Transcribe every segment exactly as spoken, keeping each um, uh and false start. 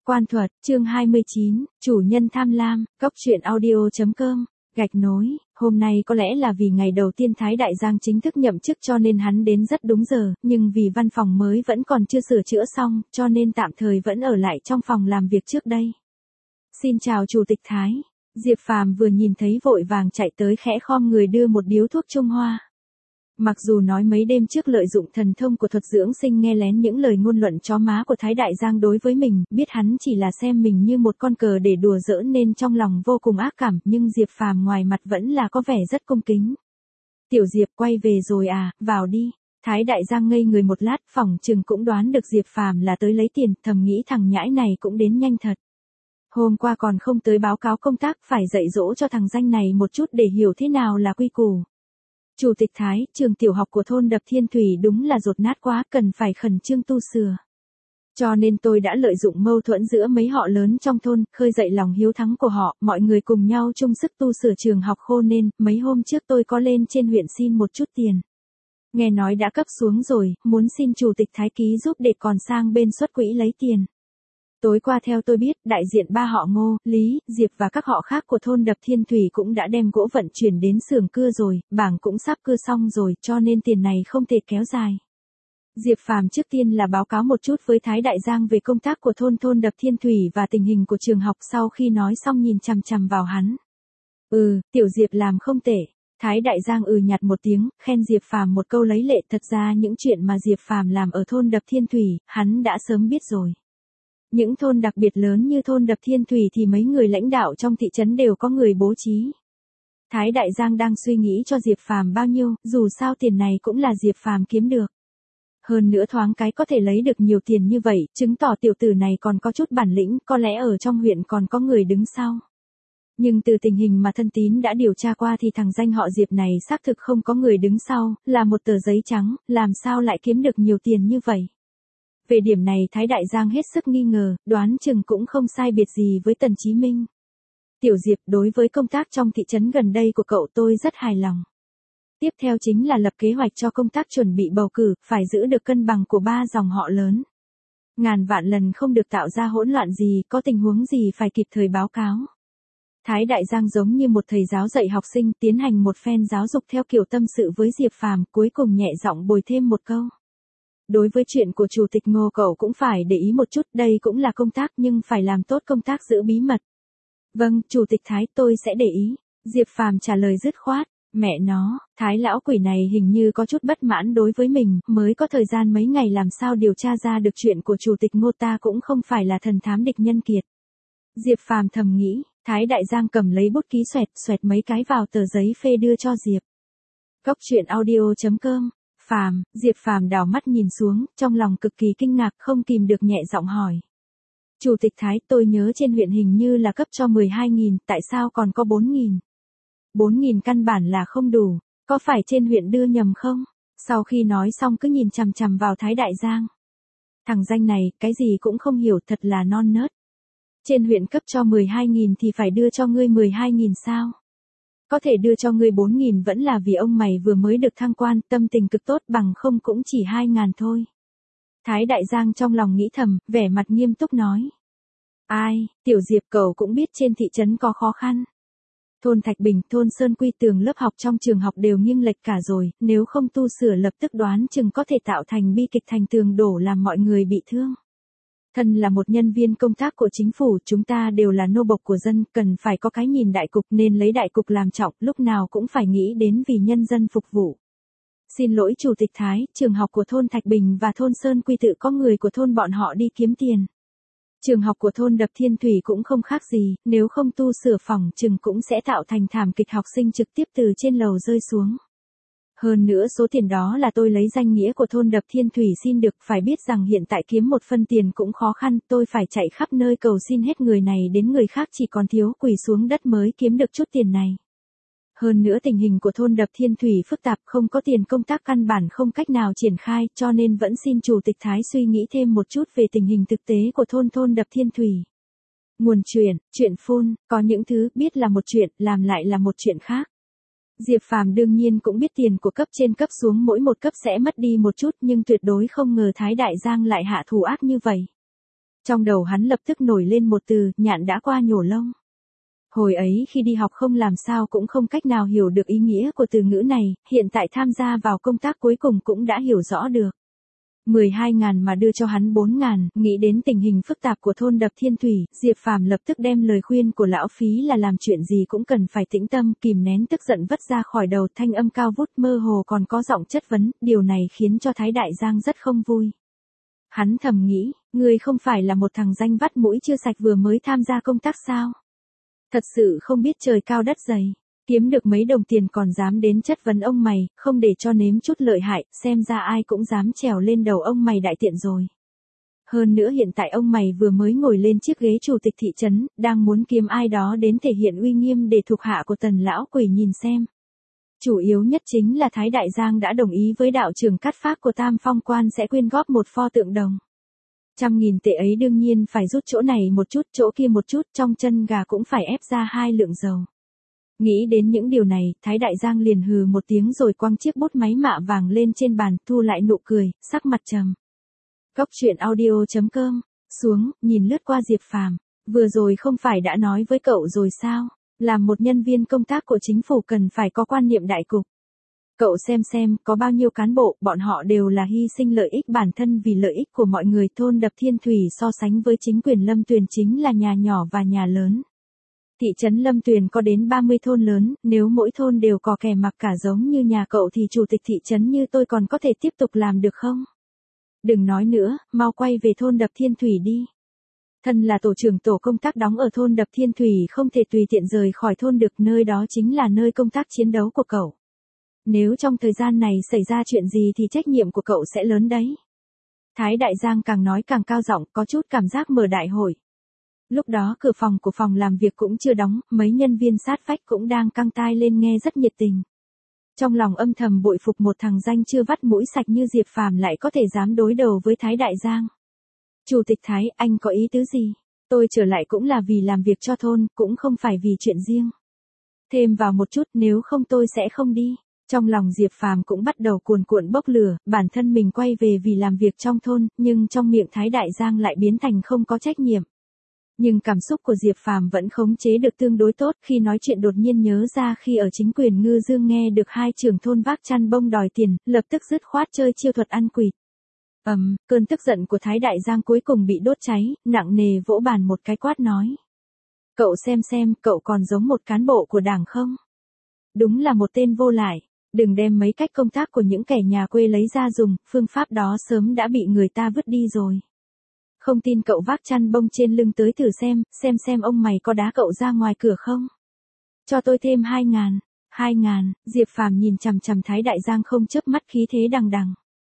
Quan thuật, chương hai mươi chín, chủ nhân tham lam, cốc truyện audio chấm com, gạch nối, hôm nay có lẽ là vì ngày đầu tiên Thái Đại Giang chính thức nhậm chức cho nên hắn đến rất đúng giờ, nhưng vì văn phòng mới vẫn còn chưa sửa chữa xong, cho nên tạm thời vẫn ở lại trong phòng làm việc trước đây. Xin chào Chủ tịch Thái, Diệp Phàm vừa nhìn thấy vội vàng chạy tới khẽ khom người đưa một điếu thuốc Trung Hoa. Mặc dù nói mấy đêm trước lợi dụng thần thông của thuật dưỡng sinh nghe lén những lời ngôn luận chó má của Thái Đại Giang đối với mình, biết hắn chỉ là xem mình như một con cờ để đùa giỡn nên trong lòng vô cùng ác cảm, nhưng Diệp Phàm ngoài mặt vẫn là có vẻ rất cung kính. Tiểu Diệp quay về rồi à, vào đi. Thái Đại Giang ngây người một lát, phỏng chừng cũng đoán được Diệp Phàm là tới lấy tiền, thầm nghĩ thằng nhãi này cũng đến nhanh thật. Hôm qua còn không tới báo cáo công tác, phải dạy dỗ cho thằng danh này một chút để hiểu thế nào là quy củ. Chủ tịch Thái, trường tiểu học của thôn Đập Thiên Thủy đúng là dột nát quá, cần phải khẩn trương tu sửa. Cho nên tôi đã lợi dụng mâu thuẫn giữa mấy họ lớn trong thôn, khơi dậy lòng hiếu thắng của họ, mọi người cùng nhau chung sức tu sửa trường học khô nên, mấy hôm trước tôi có lên trên huyện xin một chút tiền. Nghe nói đã cấp xuống rồi, muốn xin Chủ tịch Thái ký giúp để còn sang bên xuất quỹ lấy tiền. Tối qua theo tôi biết, đại diện ba họ Ngô, Lý, Diệp và các họ khác của thôn Đập Thiên Thủy cũng đã đem gỗ vận chuyển đến xưởng cưa rồi, bảng cũng sắp cưa xong rồi, cho nên tiền này không thể kéo dài. Diệp Phàm trước tiên là báo cáo một chút với Thái Đại Giang về công tác của thôn thôn Đập Thiên Thủy và tình hình của trường học, sau khi nói xong nhìn chằm chằm vào hắn. Ừ, tiểu Diệp làm không tệ. Thái Đại Giang ừ nhạt một tiếng, khen Diệp Phàm một câu lấy lệ, thật ra những chuyện mà Diệp Phàm làm ở thôn Đập Thiên Thủy, hắn đã sớm biết rồi. Những thôn đặc biệt lớn như thôn Đập Thiên Thủy thì mấy người lãnh đạo trong thị trấn đều có người bố trí. Thái Đại Giang đang suy nghĩ cho Diệp Phàm bao nhiêu, dù sao tiền này cũng là Diệp Phàm kiếm được. Hơn nữa thoáng cái có thể lấy được nhiều tiền như vậy, chứng tỏ tiểu tử này còn có chút bản lĩnh, có lẽ ở trong huyện còn có người đứng sau. Nhưng từ tình hình mà thân tín đã điều tra qua thì thằng danh họ Diệp này xác thực không có người đứng sau, là một tờ giấy trắng, làm sao lại kiếm được nhiều tiền như vậy. Về điểm này Thái Đại Giang hết sức nghi ngờ, đoán chừng cũng không sai biệt gì với Tần Chí Minh. Tiểu Diệp, đối với công tác trong thị trấn gần đây của cậu tôi rất hài lòng. Tiếp theo chính là lập kế hoạch cho công tác chuẩn bị bầu cử, phải giữ được cân bằng của ba dòng họ lớn. Ngàn vạn lần không được tạo ra hỗn loạn gì, có tình huống gì phải kịp thời báo cáo. Thái Đại Giang giống như một thầy giáo dạy học sinh, tiến hành một phen giáo dục theo kiểu tâm sự với Diệp Phàm, cuối cùng nhẹ giọng bồi thêm một câu. Đối với chuyện của Chủ tịch Ngô cậu cũng phải để ý một chút, đây cũng là công tác nhưng phải làm tốt công tác giữ bí mật. Vâng, Chủ tịch Thái, tôi sẽ để ý. Diệp Phàm trả lời dứt khoát. Mẹ nó, Thái lão quỷ này hình như có chút bất mãn đối với mình, mới có thời gian mấy ngày làm sao điều tra ra được chuyện của Chủ tịch Ngô, ta cũng không phải là thần thám địch nhân kiệt. Diệp Phàm thầm nghĩ, Thái Đại Giang cầm lấy bút ký xoẹt xoẹt mấy cái vào tờ giấy phê đưa cho Diệp. Cốc truyện audio chấm com. Phàm, Diệp Phàm đảo mắt nhìn xuống, trong lòng cực kỳ kinh ngạc, không kìm được nhẹ giọng hỏi. Chủ tịch Thái, tôi nhớ trên huyện hình như là cấp cho mười hai nghìn, tại sao còn có bốn nghìn? bốn nghìn căn bản là không đủ, có phải trên huyện đưa nhầm không? Sau khi nói xong cứ nhìn chằm chằm vào Thái Đại Giang. Thằng danh này, cái gì cũng không hiểu, thật là non nớt. Trên huyện cấp cho mười hai nghìn thì phải đưa cho ngươi mười hai nghìn sao? Có thể đưa cho ngươi bốn nghìn vẫn là vì ông mày vừa mới được thăng quan, tâm tình cực tốt, bằng không cũng chỉ hai ngàn thôi. Thái Đại Giang trong lòng nghĩ thầm, vẻ mặt nghiêm túc nói. Ai, tiểu Diệp cậu cũng biết trên thị trấn có khó khăn. Thôn Thạch Bình, thôn Sơn Quy tường lớp học trong trường học đều nghiêng lệch cả rồi, nếu không tu sửa lập tức đoán chừng có thể tạo thành bi kịch, thành tường đổ làm mọi người bị thương. Thân là một nhân viên công tác của chính phủ, chúng ta đều là nô bộc của dân, cần phải có cái nhìn đại cục nên lấy đại cục làm trọng, lúc nào cũng phải nghĩ đến vì nhân dân phục vụ. Xin lỗi Chủ tịch Thái, trường học của thôn Thạch Bình và thôn Sơn Quy tự có người của thôn bọn họ đi kiếm tiền. Trường học của thôn Đập Thiên Thủy cũng không khác gì, nếu không tu sửa phòng chừng cũng sẽ tạo thành thảm kịch, học sinh trực tiếp từ trên lầu rơi xuống. Hơn nữa số tiền đó là tôi lấy danh nghĩa của thôn Đập Thiên Thủy xin được, phải biết rằng hiện tại kiếm một phân tiền cũng khó khăn, tôi phải chạy khắp nơi cầu xin hết người này đến người khác, chỉ còn thiếu quỳ xuống đất mới kiếm được chút tiền này. Hơn nữa tình hình của thôn Đập Thiên Thủy phức tạp, không có tiền công tác căn bản không cách nào triển khai, cho nên vẫn xin Chủ tịch Thái suy nghĩ thêm một chút về tình hình thực tế của thôn thôn Đập Thiên Thủy. Nguồn truyền, chuyện phun, có những thứ biết là một chuyện, làm lại là một chuyện khác. Diệp Phàm đương nhiên cũng biết tiền của cấp trên cấp xuống mỗi một cấp sẽ mất đi một chút, nhưng tuyệt đối không ngờ Thái Đại Giang lại hạ thủ ác như vậy. Trong đầu hắn lập tức nổi lên một từ, nhạn đã qua nhổ lông. Hồi ấy khi đi học không làm sao cũng không cách nào hiểu được ý nghĩa của từ ngữ này, hiện tại tham gia vào công tác cuối cùng cũng đã hiểu rõ được. mười hai ngàn mà đưa cho hắn bốn ngàn, nghĩ đến tình hình phức tạp của thôn Đập Thiên Thủy, Diệp Phàm lập tức đem lời khuyên của lão Phí là làm chuyện gì cũng cần phải tĩnh tâm, kìm nén tức giận vất ra khỏi đầu, thanh âm cao vút mơ hồ còn có giọng chất vấn, điều này khiến cho Thái Đại Giang rất không vui. Hắn thầm nghĩ, ngươi không phải là một thằng danh vắt mũi chưa sạch vừa mới tham gia công tác sao? Thật sự không biết trời cao đất dày. Kiếm được mấy đồng tiền còn dám đến chất vấn ông mày, không để cho nếm chút lợi hại, xem ra ai cũng dám trèo lên đầu ông mày đại tiện rồi. Hơn nữa hiện tại ông mày vừa mới ngồi lên chiếc ghế chủ tịch thị trấn, đang muốn kiếm ai đó đến thể hiện uy nghiêm để thuộc hạ của Tần lão quỷ nhìn xem. Chủ yếu nhất chính là Thái Đại Giang đã đồng ý với đạo trưởng Cát Phác của Tam Phong Quan sẽ quyên góp một pho tượng đồng. Trăm nghìn tệ ấy đương nhiên phải rút chỗ này một chút, chỗ kia một chút, trong chân gà cũng phải ép ra hai lượng dầu. Nghĩ đến những điều này, Thái Đại Giang liền hừ một tiếng rồi quăng chiếc bút máy mạ vàng lên trên bàn, thu lại nụ cười, sắc mặt trầm. Cốc truyện audio chấm com, xuống, nhìn lướt qua Diệp Phàm, vừa rồi không phải đã nói với cậu rồi sao, làm một nhân viên công tác của chính phủ cần phải có quan niệm đại cục. Cậu xem xem, có bao nhiêu cán bộ, bọn họ đều là hy sinh lợi ích bản thân vì lợi ích của mọi người. Thôn Đập Thiên Thủy so sánh với chính quyền Lâm Tuyền chính là nhà nhỏ và nhà lớn. Thị trấn Lâm Tuyền có đến ba mươi thôn lớn, nếu mỗi thôn đều có kẻ mặc cả giống như nhà cậu thì chủ tịch thị trấn như tôi còn có thể tiếp tục làm được không? Đừng nói nữa, mau quay về thôn Đập Thiên Thủy đi. Thân là tổ trưởng tổ công tác đóng ở thôn Đập Thiên Thủy không thể tùy tiện rời khỏi thôn được, nơi đó chính là nơi công tác chiến đấu của cậu. Nếu trong thời gian này xảy ra chuyện gì thì trách nhiệm của cậu sẽ lớn đấy. Thái Đại Giang càng nói càng cao giọng, có chút cảm giác mở đại hội. Lúc đó cửa phòng của phòng làm việc cũng chưa đóng, mấy nhân viên sát vách cũng đang căng tai lên nghe rất nhiệt tình. Trong lòng âm thầm bội phục một thằng danh chưa vắt mũi sạch như Diệp Phàm lại có thể dám đối đầu với Thái Đại Giang. Chủ tịch Thái, anh có ý tứ gì? Tôi trở lại cũng là vì làm việc cho thôn, cũng không phải vì chuyện riêng. Thêm vào một chút, nếu không tôi sẽ không đi. Trong lòng Diệp Phàm cũng bắt đầu cuồn cuộn bốc lửa, bản thân mình quay về vì làm việc trong thôn, nhưng trong miệng Thái Đại Giang lại biến thành không có trách nhiệm. Nhưng cảm xúc của Diệp Phàm vẫn khống chế được tương đối tốt, khi nói chuyện đột nhiên nhớ ra khi ở chính quyền Ngư Dương nghe được hai trưởng thôn vác chăn bông đòi tiền, lập tức dứt khoát chơi chiêu thuật ăn quỵt. Ầm, um, cơn tức giận của Thái Đại Giang cuối cùng bị đốt cháy, nặng nề vỗ bàn một cái quát nói. Cậu xem xem, cậu còn giống một cán bộ của đảng không? Đúng là một tên vô lại. Đừng đem mấy cách công tác của những kẻ nhà quê lấy ra dùng, phương pháp đó sớm đã bị người ta vứt đi rồi. Không tin cậu vác chăn bông trên lưng tới thử xem, xem xem ông mày có đá cậu ra ngoài cửa không? Cho tôi thêm hai ngàn, hai ngàn, Diệp Phàm nhìn chằm chằm Thái Đại Giang không chớp mắt, khí thế đằng đằng.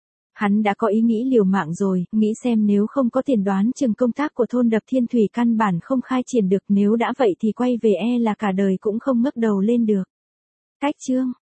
Hắn đã có ý nghĩ liều mạng rồi, nghĩ xem nếu không có tiền đoán chừng công tác của thôn Đập Thiên Thủy căn bản không khai triển được, nếu đã vậy thì quay về e là cả đời cũng không ngước đầu lên được. Cách chương